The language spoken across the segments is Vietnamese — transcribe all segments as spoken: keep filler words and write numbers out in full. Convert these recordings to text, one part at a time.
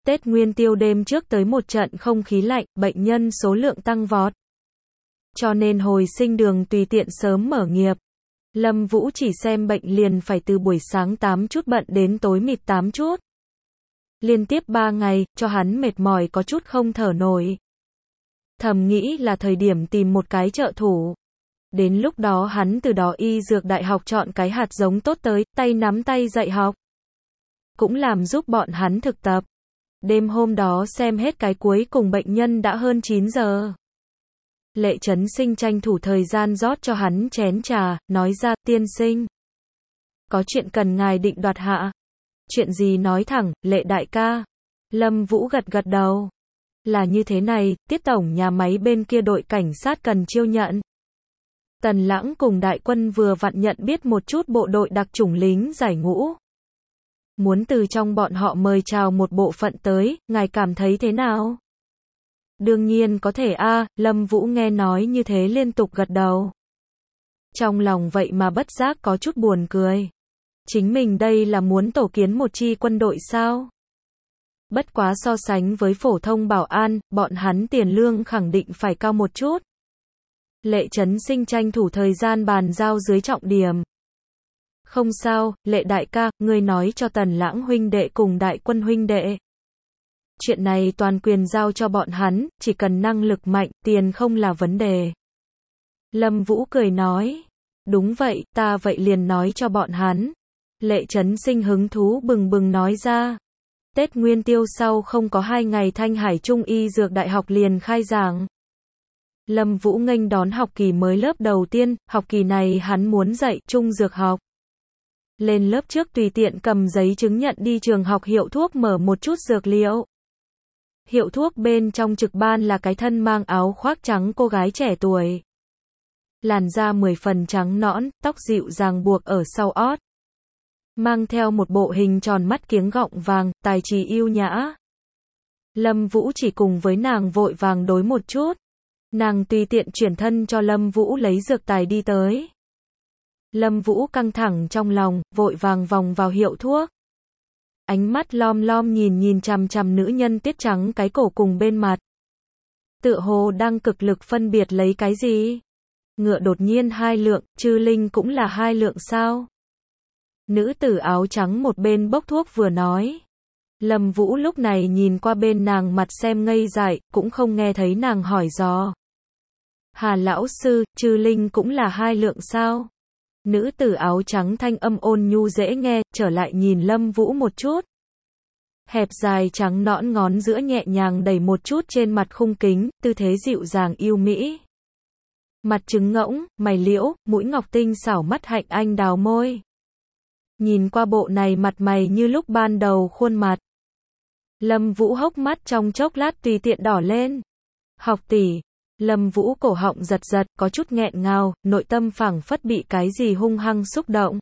Tết Nguyên Tiêu đêm trước tới một trận không khí lạnh, bệnh nhân số lượng tăng vọt. Cho nên hồi sinh đường tùy tiện sớm mở nghiệp. Lâm Vũ chỉ xem bệnh liền phải từ buổi sáng tám chút bận đến tối mịt tám chút. Liên tiếp ba ngày, cho hắn mệt mỏi có chút không thở nổi. Thầm nghĩ là thời điểm tìm một cái trợ thủ. Đến lúc đó hắn từ đó y dược đại học chọn cái hạt giống tốt tới, tay nắm tay dạy học. Cũng làm giúp bọn hắn thực tập. Đêm hôm đó xem hết cái cuối cùng bệnh nhân đã hơn chín giờ. Lệ Chấn Sinh tranh thủ thời gian rót cho hắn chén trà, nói ra, tiên sinh. Có chuyện cần ngài định đoạt hạ. Chuyện gì nói thẳng, Lệ đại ca. Lâm Vũ gật gật đầu. Là như thế này, Tiết tổng nhà máy bên kia đội cảnh sát cần chiêu nhận. Tần Lãng cùng đại quân vừa vặn nhận biết một chút bộ đội đặc chủng lính giải ngũ. Muốn từ trong bọn họ mời chào một bộ phận tới, ngài cảm thấy thế nào? Đương nhiên có thể a, Lâm Vũ nghe nói như thế liên tục gật đầu. Trong lòng vậy mà bất giác có chút buồn cười. Chính mình đây là muốn tổ kiến một chi quân đội sao? Bất quá so sánh với phổ thông bảo an, bọn hắn tiền lương khẳng định phải cao một chút. Lệ Chấn Sinh tranh thủ thời gian bàn giao dưới trọng điểm. Không sao, Lệ đại ca, ngươi nói cho Tần Lãng huynh đệ cùng đại quân huynh đệ. Chuyện này toàn quyền giao cho bọn hắn, chỉ cần năng lực mạnh, tiền không là vấn đề. Lâm Vũ cười nói. Đúng vậy, ta vậy liền nói cho bọn hắn. Lệ Chấn Sinh hứng thú bừng bừng nói ra. Tết Nguyên Tiêu sau không có hai ngày Thanh Hải Trung y dược đại học liền khai giảng. Lâm Vũ nghênh đón học kỳ mới lớp đầu tiên, học kỳ này hắn muốn dạy trung dược học. Lên lớp trước tùy tiện cầm giấy chứng nhận đi trường học hiệu thuốc mở một chút dược liệu. Hiệu thuốc bên trong trực ban là cái thân mang áo khoác trắng cô gái trẻ tuổi. Làn da mười phần trắng nõn, tóc dịu dàng buộc ở sau ót. Mang theo một bộ hình tròn mắt kiếng gọng vàng, tài trí yêu nhã. Lâm Vũ chỉ cùng với nàng vội vàng đối một chút. Nàng tùy tiện chuyển thân cho Lâm Vũ lấy dược tài đi tới. Lâm Vũ căng thẳng trong lòng, vội vàng vòng vào hiệu thuốc. Ánh mắt lom lom nhìn nhìn chằm chằm nữ nhân tiết trắng cái cổ cùng bên mặt. Tựa hồ đang cực lực phân biệt lấy cái gì. Ngựa đột nhiên hai lượng, Trư Linh cũng là hai lượng sao? Nữ tử áo trắng một bên bốc thuốc vừa nói. Lâm Vũ lúc này nhìn qua bên nàng mặt xem ngây dại, cũng không nghe thấy nàng hỏi dò. Hà lão sư, Trư Linh cũng là hai lượng sao? Nữ tử áo trắng thanh âm ôn nhu dễ nghe, trở lại nhìn Lâm Vũ một chút. Hẹp dài trắng nõn ngón giữa nhẹ nhàng đẩy một chút trên mặt khung kính, tư thế dịu dàng yêu mỹ. Mặt trứng ngỗng, mày liễu, mũi ngọc tinh xảo mắt hạnh anh đào môi. Nhìn qua bộ này mặt mày như lúc ban đầu khuôn mặt. Lâm Vũ hốc mắt trong chốc lát tùy tiện đỏ lên. Học tỷ. Lâm Vũ cổ họng giật giật, có chút nghẹn ngào, nội tâm phảng phất bị cái gì hung hăng xúc động.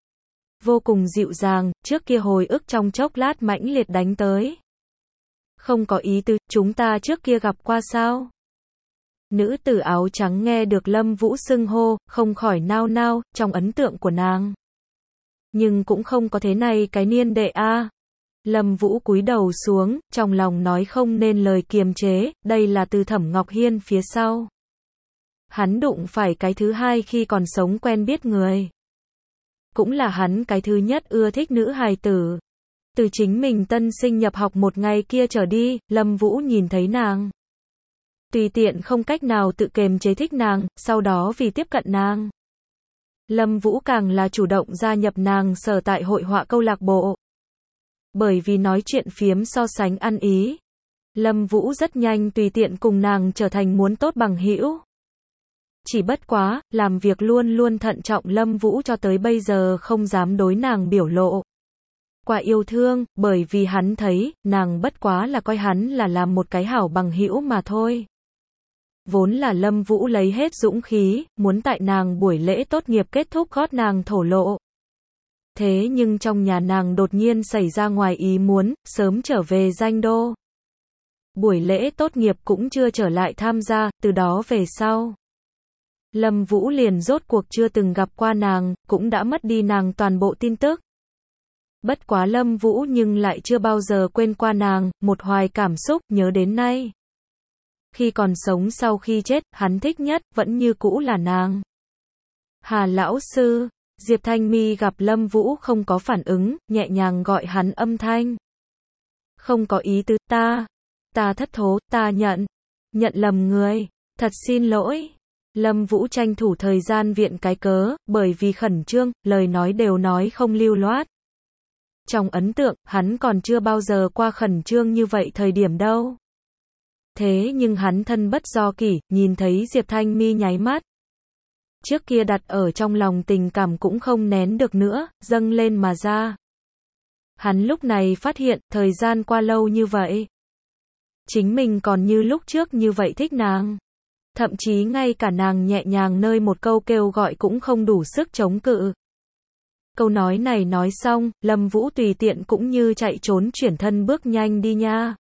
Vô cùng dịu dàng, trước kia hồi ức trong chốc lát mãnh liệt đánh tới. Không có ý tứ, chúng ta trước kia gặp qua sao? Nữ tử áo trắng nghe được Lâm Vũ xưng hô, không khỏi nao nao, trong ấn tượng của nàng. Nhưng cũng không có thế này cái niên đệ a. Lâm Vũ cúi đầu xuống, trong lòng nói không nên lời kiềm chế, đây là từ Thẩm Ngọc Hiên phía sau. Hắn đụng phải cái thứ hai khi còn sống quen biết người. Cũng là hắn cái thứ nhất ưa thích nữ hài tử. Từ chính mình tân sinh nhập học một ngày kia trở đi, Lâm Vũ nhìn thấy nàng. Tùy tiện không cách nào tự kiềm chế thích nàng, sau đó vì tiếp cận nàng. Lâm Vũ càng là chủ động gia nhập nàng sở tại hội họa câu lạc bộ. Bởi vì nói chuyện phiếm so sánh ăn ý. Lâm Vũ rất nhanh tùy tiện cùng nàng trở thành muốn tốt bằng hữu. Chỉ bất quá, làm việc luôn luôn thận trọng Lâm Vũ cho tới bây giờ không dám đối nàng biểu lộ. Qua yêu thương, bởi vì hắn thấy, nàng bất quá là coi hắn là làm một cái hảo bằng hữu mà thôi. Vốn là Lâm Vũ lấy hết dũng khí, muốn tại nàng buổi lễ tốt nghiệp kết thúc gót nàng thổ lộ. Thế nhưng trong nhà nàng đột nhiên xảy ra ngoài ý muốn, sớm trở về Danh Đô. Buổi lễ tốt nghiệp cũng chưa trở lại tham gia, từ đó về sau. Lâm Vũ liền rốt cuộc chưa từng gặp qua nàng, cũng đã mất đi nàng toàn bộ tin tức. Bất quá Lâm Vũ nhưng lại chưa bao giờ quên qua nàng, một hoài cảm xúc, nhớ đến nay. Khi còn sống sau khi chết, hắn thích nhất, vẫn như cũ là nàng. Hà lão sư, Diệp Thanh Mi gặp Lâm Vũ không có phản ứng, nhẹ nhàng gọi hắn âm thanh. Không có ý tứ, ta, ta thất thố, ta nhận, nhận lầm người, thật xin lỗi. Lâm Vũ tranh thủ thời gian viện cái cớ, bởi vì khẩn trương, lời nói đều nói không lưu loát. Trong ấn tượng, hắn còn chưa bao giờ qua khẩn trương như vậy thời điểm đâu. Thế nhưng hắn thân bất do kỷ, nhìn thấy Diệp Thanh Mi nháy mắt. Trước kia đặt ở trong lòng tình cảm cũng không nén được nữa, dâng lên mà ra. Hắn lúc này phát hiện, thời gian qua lâu như vậy. Chính mình còn như lúc trước như vậy thích nàng. Thậm chí ngay cả nàng nhẹ nhàng nơi một câu kêu gọi cũng không đủ sức chống cự. Câu nói này nói xong, Lâm Vũ tùy tiện cũng như chạy trốn chuyển thân bước nhanh đi nha.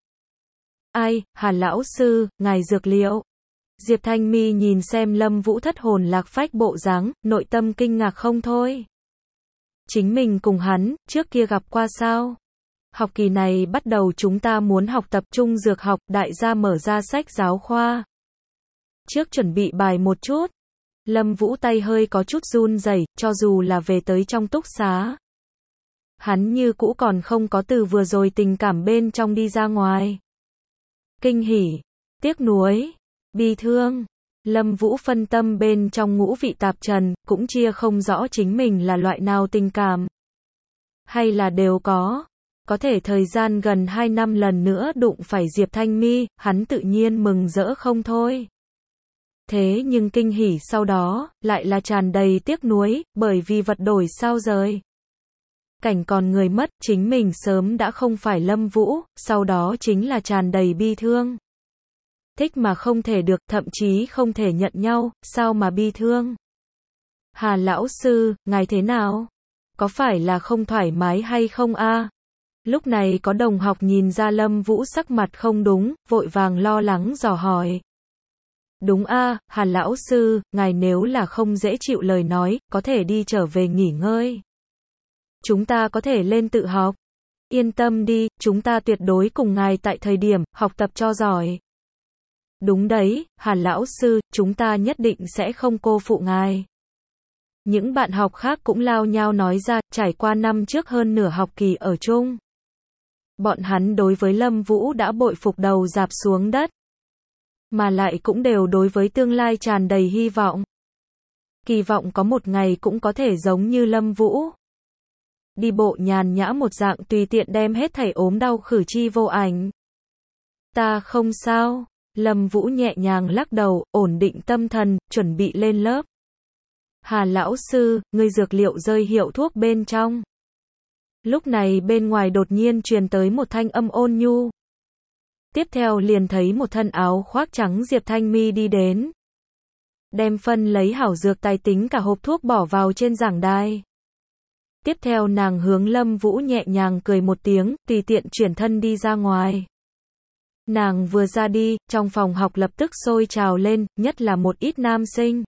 Ai, Hà lão sư, ngài dược liệu. Diệp Thanh Mi nhìn xem Lâm Vũ thất hồn lạc phách bộ dáng, nội tâm kinh ngạc không thôi. Chính mình cùng hắn, trước kia gặp qua sao? Học kỳ này bắt đầu chúng ta muốn học tập trung dược học, đại gia mở ra sách giáo khoa. Trước chuẩn bị bài một chút. Lâm Vũ tay hơi có chút run rẩy, cho dù là về tới trong túc xá. Hắn như cũ còn không có từ vừa rồi tình cảm bên trong đi ra ngoài. Kinh hỉ, tiếc nuối, bi thương. Lâm Vũ phân tâm bên trong ngũ vị tạp trần, cũng chia không rõ chính mình là loại nào tình cảm. Hay là đều có. Có thể thời gian gần hai năm lần nữa đụng phải Diệp Thanh Mi, hắn tự nhiên mừng rỡ không thôi. Thế nhưng kinh hỉ sau đó, lại là tràn đầy tiếc nuối, bởi vì vật đổi sao rời. Cảnh còn người mất, chính mình sớm đã không phải Lâm Vũ, sau đó chính là tràn đầy bi thương. Thích mà không thể được, thậm chí không thể nhận nhau, sao mà bi thương. Hà lão sư, ngài thế nào? Có phải là không thoải mái hay không a? Lúc này có đồng học nhìn ra Lâm Vũ sắc mặt không đúng, vội vàng lo lắng dò hỏi. Đúng a, Hà lão sư, ngài nếu là không dễ chịu lời nói, có thể đi trở về nghỉ ngơi. Chúng ta có thể lên tự học. Yên tâm đi, chúng ta tuyệt đối cùng ngài tại thời điểm học tập cho giỏi. Đúng đấy, Hà lão sư, chúng ta nhất định sẽ không cô phụ ngài. Những bạn học khác cũng lao nhao nói ra, trải qua năm trước hơn nửa học kỳ ở chung. Bọn hắn đối với Lâm Vũ đã bội phục đầu rạp xuống đất. Mà lại cũng đều đối với tương lai tràn đầy hy vọng. Kỳ vọng có một ngày cũng có thể giống như Lâm Vũ. Đi bộ nhàn nhã một dạng tùy tiện đem hết thảy ốm đau khử chi vô ảnh. Ta không sao. Lâm Vũ nhẹ nhàng lắc đầu, ổn định tâm thần, chuẩn bị lên lớp. Hà lão sư, ngươi dược liệu rơi hiệu thuốc bên trong. Lúc này bên ngoài đột nhiên truyền tới một thanh âm ôn nhu. Tiếp theo liền thấy một thân áo khoác trắng Diệp Thanh Mi đi đến. Đem phân lấy hảo dược tài tính cả hộp thuốc bỏ vào trên giảng đài. Tiếp theo nàng hướng Lâm Vũ nhẹ nhàng cười một tiếng, tùy tiện chuyển thân đi ra ngoài. Nàng vừa ra đi, trong phòng học lập tức sôi trào lên, nhất là một ít nam sinh.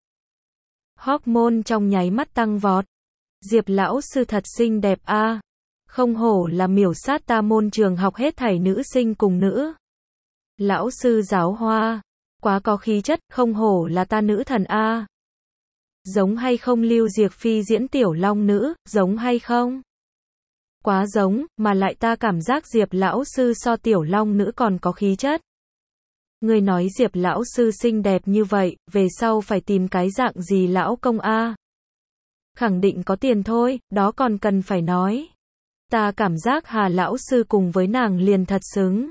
Hormone trong nháy mắt tăng vọt. Diệp lão sư thật xinh đẹp a. Không hổ là miểu sát ta môn trường học hết thảy nữ sinh cùng nữ. Lão sư giáo hoa, quá có khí chất, không hổ là ta nữ thần a. Giống hay không Lưu Diệc Phi diễn tiểu long nữ, giống hay không? Quá giống, mà lại ta cảm giác Diệp lão sư so tiểu long nữ còn có khí chất. Người nói Diệp lão sư xinh đẹp như vậy, về sau phải tìm cái dạng gì lão công a? Khẳng định có tiền thôi, đó còn cần phải nói. Ta cảm giác Hà lão sư cùng với nàng liền thật xứng.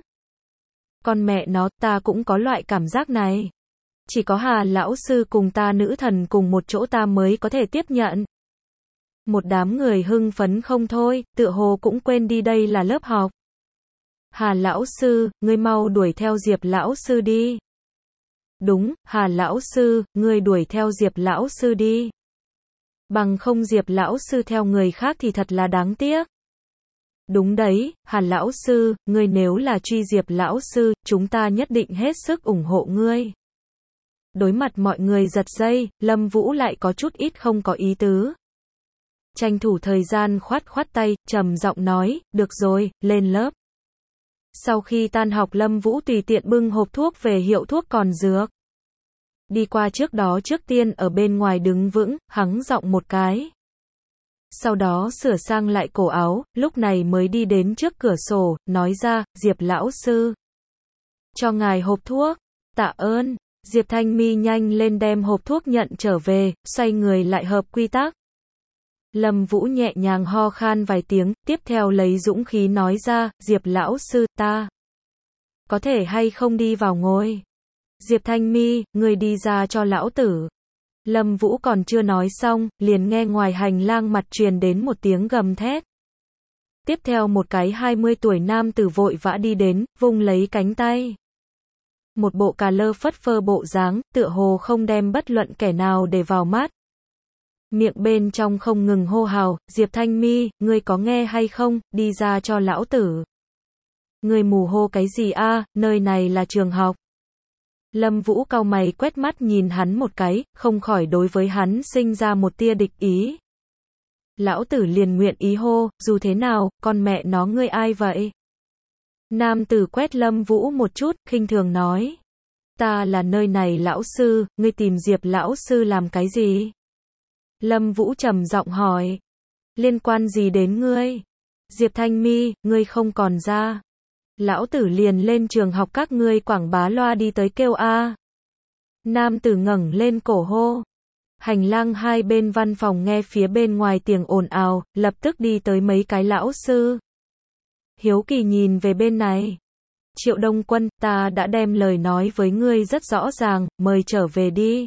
Con mẹ nó, ta cũng có loại cảm giác này. Chỉ có Hà lão sư cùng ta nữ thần cùng một chỗ ta mới có thể tiếp nhận. Một đám người hưng phấn không thôi, tựa hồ cũng quên đi đây là lớp học. Hà lão sư, ngươi mau đuổi theo Diệp lão sư đi. Đúng, Hà lão sư, ngươi đuổi theo Diệp lão sư đi. Bằng không Diệp lão sư theo người khác thì thật là đáng tiếc. Đúng đấy, Hà lão sư, ngươi nếu là truy Diệp lão sư, chúng ta nhất định hết sức ủng hộ ngươi. Đối mặt mọi người giật dây, Lâm Vũ lại có chút ít không có ý tứ. tranh thủ thời gian khoát khoát tay, trầm giọng nói, được rồi, lên lớp. Sau khi tan học Lâm Vũ tùy tiện bưng hộp thuốc về hiệu thuốc còn dược. Đi qua trước đó trước tiên ở bên ngoài đứng vững, hắng giọng một cái. Sau đó sửa sang lại cổ áo, lúc này mới đi đến trước cửa sổ, nói ra, Diệp lão sư. Cho ngài hộp thuốc, tạ ơn. Diệp Thanh Mi nhanh lên đem hộp thuốc nhận trở về, xoay người lại hợp quy tắc. Lâm Vũ nhẹ nhàng ho khan vài tiếng, tiếp theo lấy dũng khí nói ra, Diệp lão sư, ta có thể hay không đi vào ngồi. Diệp Thanh Mi, người đi ra cho lão tử. Lâm Vũ còn chưa nói xong, liền nghe ngoài hành lang mặt truyền đến một tiếng gầm thét. Tiếp theo một cái hai mươi tuổi nam tử vội vã đi đến, vung lấy cánh tay. Một bộ cà lơ phất phơ bộ dáng, tựa hồ không đem bất luận kẻ nào để vào mắt. Miệng bên trong không ngừng hô hào, Diệp Thanh Mi, ngươi có nghe hay không, đi ra cho lão tử. Ngươi mù hô cái gì a, nơi này là trường học. Lâm Vũ cau mày quét mắt nhìn hắn một cái, không khỏi đối với hắn sinh ra một tia địch ý. Lão tử liền nguyện ý hô, dù thế nào, con mẹ nó ngươi ai vậy? Nam tử quét Lâm Vũ một chút, khinh thường nói. Ta là nơi này lão sư, ngươi tìm Diệp lão sư làm cái gì? Lâm Vũ trầm giọng hỏi. Liên quan gì đến ngươi? Diệp Thanh Mi, ngươi không còn ra. Lão tử liền lên trường học các ngươi quảng bá loa đi tới kêu a. Nam tử ngẩng lên cổ hô. Hành lang hai bên văn phòng nghe phía bên ngoài tiếng ồn ào, lập tức đi tới mấy cái lão sư. Hiếu kỳ nhìn về bên này. Triệu Đông Quân, ta đã đem lời nói với ngươi rất rõ ràng, mời trở về đi.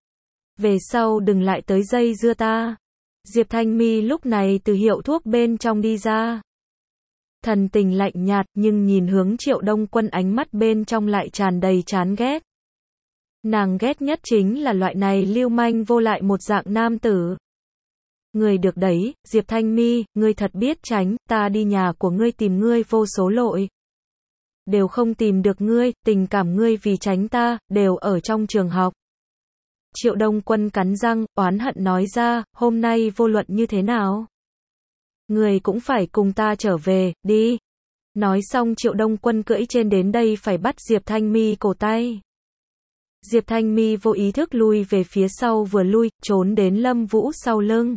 Về sau đừng lại tới dây dưa ta. Diệp Thanh Mi lúc này từ hiệu thuốc bên trong đi ra. Thần tình lạnh nhạt nhưng nhìn hướng Triệu Đông Quân ánh mắt bên trong lại tràn đầy chán ghét. Nàng ghét nhất chính là loại này lưu manh vô lại một dạng nam tử. Người được đấy, Diệp Thanh Mi, ngươi thật biết tránh, ta đi nhà của ngươi tìm ngươi vô số lội. Đều không tìm được ngươi, tình cảm ngươi vì tránh ta, đều ở trong trường học. Triệu Đông Quân cắn răng, oán hận nói ra, hôm nay vô luận như thế nào? Người cũng phải cùng ta trở về, đi. Nói xong Triệu Đông Quân cưỡi trên đến đây phải bắt Diệp Thanh Mi cổ tay. Diệp Thanh Mi vô ý thức lui về phía sau vừa lui, trốn đến Lâm Vũ sau lưng.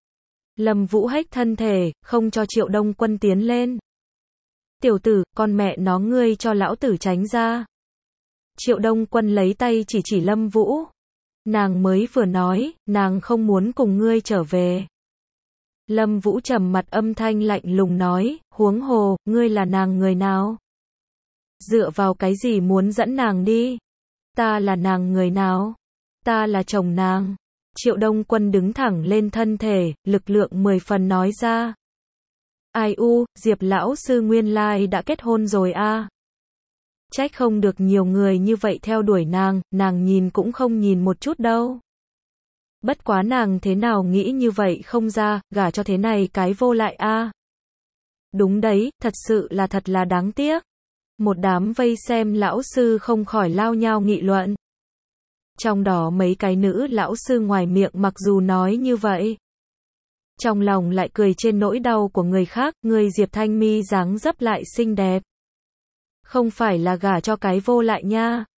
Lâm Vũ hách thân thể, không cho Triệu Đông Quân tiến lên. Tiểu tử, con mẹ nó ngươi cho lão tử tránh ra. Triệu Đông Quân lấy tay chỉ chỉ Lâm Vũ. Nàng mới vừa nói, nàng không muốn cùng ngươi trở về. Lâm Vũ trầm mặt âm thanh lạnh lùng nói, huống hồ, ngươi là nàng người nào? Dựa vào cái gì muốn dẫn nàng đi? Ta là nàng người nào? Ta là chồng nàng. Triệu Đông Quân đứng thẳng lên thân thể, lực lượng mười phần nói ra. Ai u, Diệp lão sư nguyên lai đã kết hôn rồi a. À. Trách không được nhiều người như vậy theo đuổi nàng, nàng nhìn cũng không nhìn một chút đâu. Bất quá nàng thế nào nghĩ như vậy không ra, gả cho thế này cái vô lại a. À. Đúng đấy, thật sự là thật là đáng tiếc. Một đám vây xem lão sư không khỏi lao nhao nghị luận. Trong đó mấy cái nữ lão sư ngoài miệng mặc dù nói như vậy, trong lòng lại cười trên nỗi đau của người khác, người Diệp Thanh Mi dáng dấp lại xinh đẹp. Không phải là gả cho cái vô lại nha.